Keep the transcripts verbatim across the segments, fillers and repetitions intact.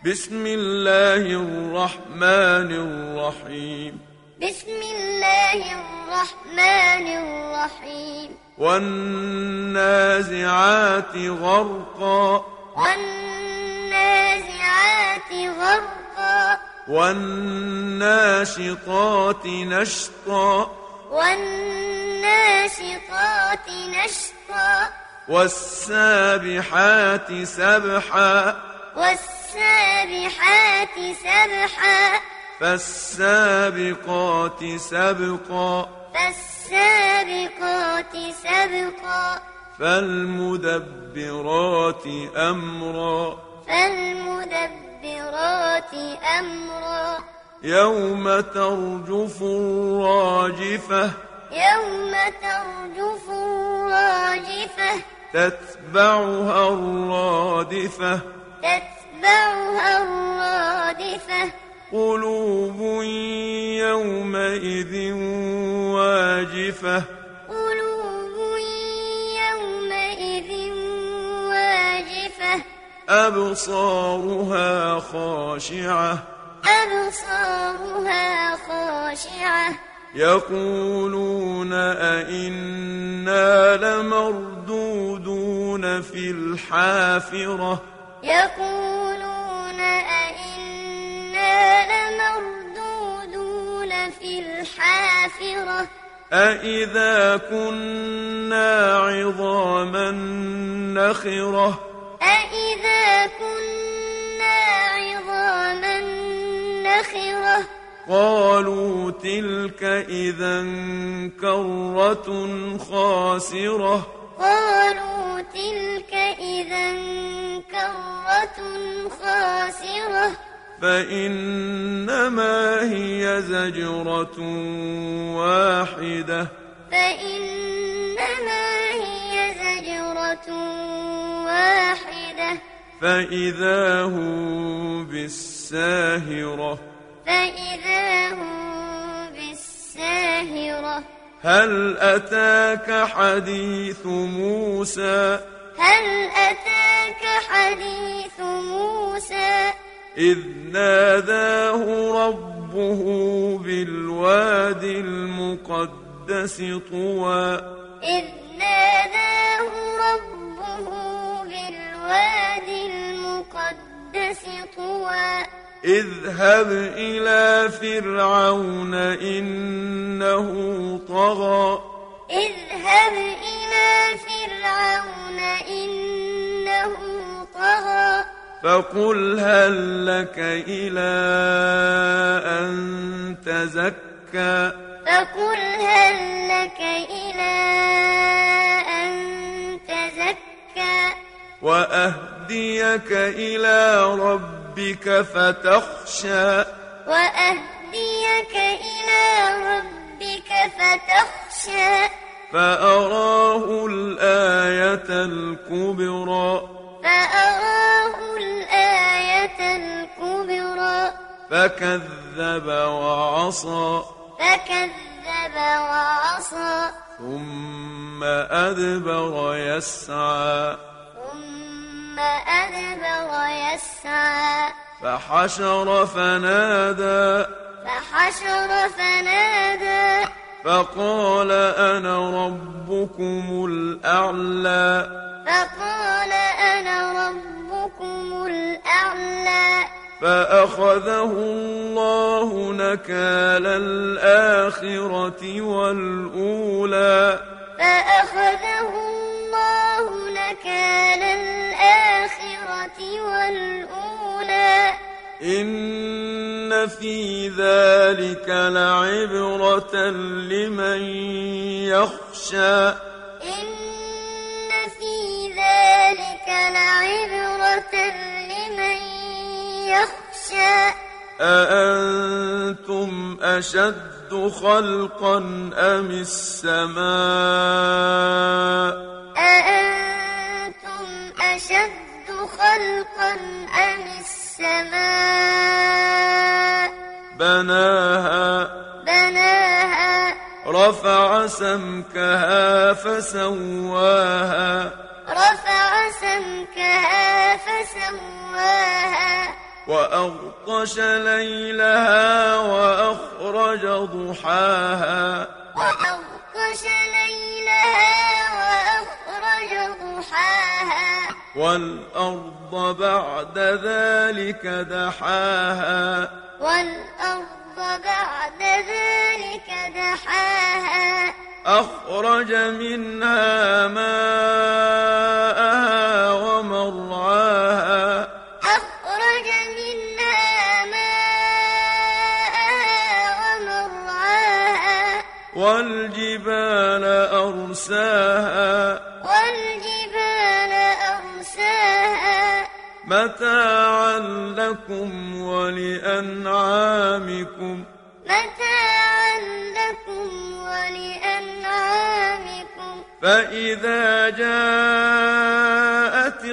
بسم الله الرحمن الرحيم بسم الله الرحمن الرحيم والنازعات غرقا والنازعات غرقا والناشطات نشطا والناشطات نشطا والسابحات سبحا والسابحات سبحا فالسابقات سبقا فالسابقات سبقا فالمدبرات أمرا فالمدبرات أمرا يوم ترجف الراجفة يوم ترجف الراجفة تتبعها الرادفة تتبعها الرادفة قلوب يومئذ واجفة قلوب يومئذ واجفة أبصارها خاشعة أبصارها خاشعة يقولون أئنا لمردودون في الحافرة يقولون أئنا لمردودون في الحافرة أئذا كنا عظاما نخرة أئذا كنا عظاما نخرة قالوا تلك إذا كرة خاسرة قالوا تلك إذا كرة خاسرة فإنما هي زجرة واحدة فإنما هي زجرة واحدة فإذا هم بالساهرة فإذا هم بالساهرة هل أتاك حديث موسى هل أتاك حديث موسى إذ ناداه ربه بالواد المقدس طوى إذ ناداه ربه بالواد المقدس طوى اذهب إلى فرعون إنه طغى اذهب إلى فرعون إنه طغى فقل هل لك إلى أن تزكى فقل هل لك إلى أن تزكى وأهديك إلى ربك فتخشى وأهديك إلى ربك فتخشى فأراه الآية الكبرى فأراه الآية الكبرى فكذب وعصى فكذب وعصى ثم أدبر يسعى ثم أدبر يسعى فحشر فنادى فحشر فنادى فقال أنا ربكم الأعلى فقال أنا ربكم الأعلى فأخذه الله نكال الآخرة والأولى فأخذه الله نكال الآخرة والأولى إن في ذلك لعبرة لمن يخشى إن في ذلك لعبرة لمن يخشى أأنتم أشد خلقا أم السماء أأنتم أشد خلقا أم السماء بناها بناها رفع سمكها فسواها رفع سمكها فسواها وأغطش ليلها وأخرج ضحاها وأغطش ليلها وأخرج ضحاها والأرض بعد ذلك دحاها والأرض بعد ذلك دحاها أخرج منها ماءها ومرعاها أخرج منها ماءها ومرعاها والجبال أرساها والجبال أرساها متاعا لكم ولأنعامكم متاعا لكم ولأنعامكم فإذا جاءت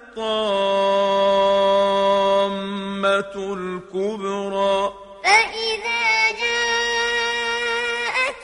الطامة الكبرى فإذا جاءت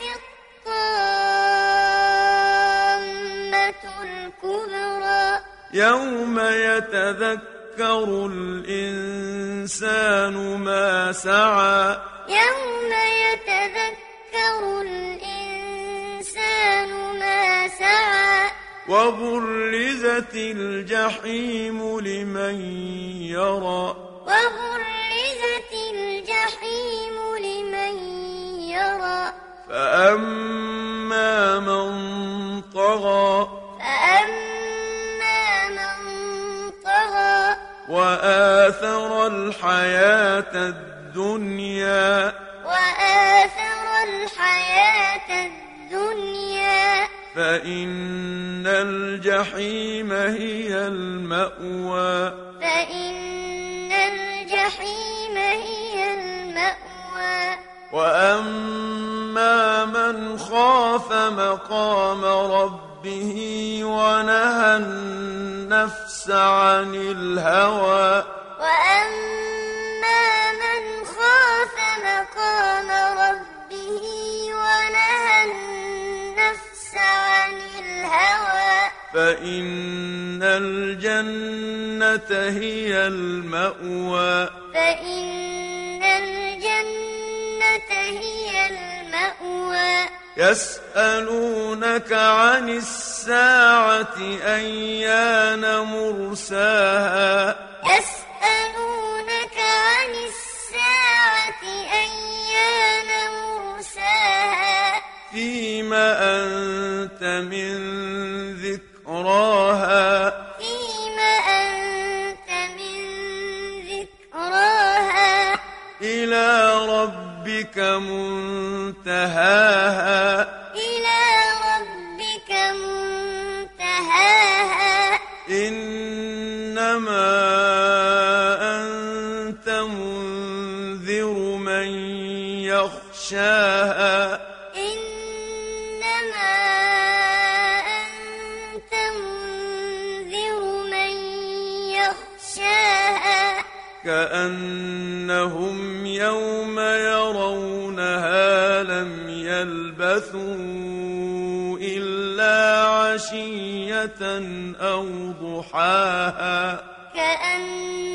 الطامة الكبرى يوم يتذكر الإنسان ما سعى يوم يتذكر الإنسان ما سعى وبرزت الجحيم لمن يرى وبرزت الجحيم لمن يرى فأما من طغى فأما من طغى وآثر الحياة الدنيا وآثر الحياة الدنيا فإن الجحيم هي المأوى فإن الجحيم هي المأوى وأما من خاف مقام ربه ونهى النفس عن الهوى وأما من خاف مقام ربه ونهى النفس عن الهوى فإن الجنة هي المأوى فإن الجنة هي المأوى يسألونك عن الساعة أيان مرساها يسألونك عن الساعة أيان مرساها فيما أنت من ذكراها فيما أنت من ذكراها إلى ربك منتهاها إلى ربك منتهاها إنما أنت منذر من يخشاها إنما أنت منذر من يخشاها كأنهم يوم يرونها لم يلبثوا إلا عشية أو ضحاها كأن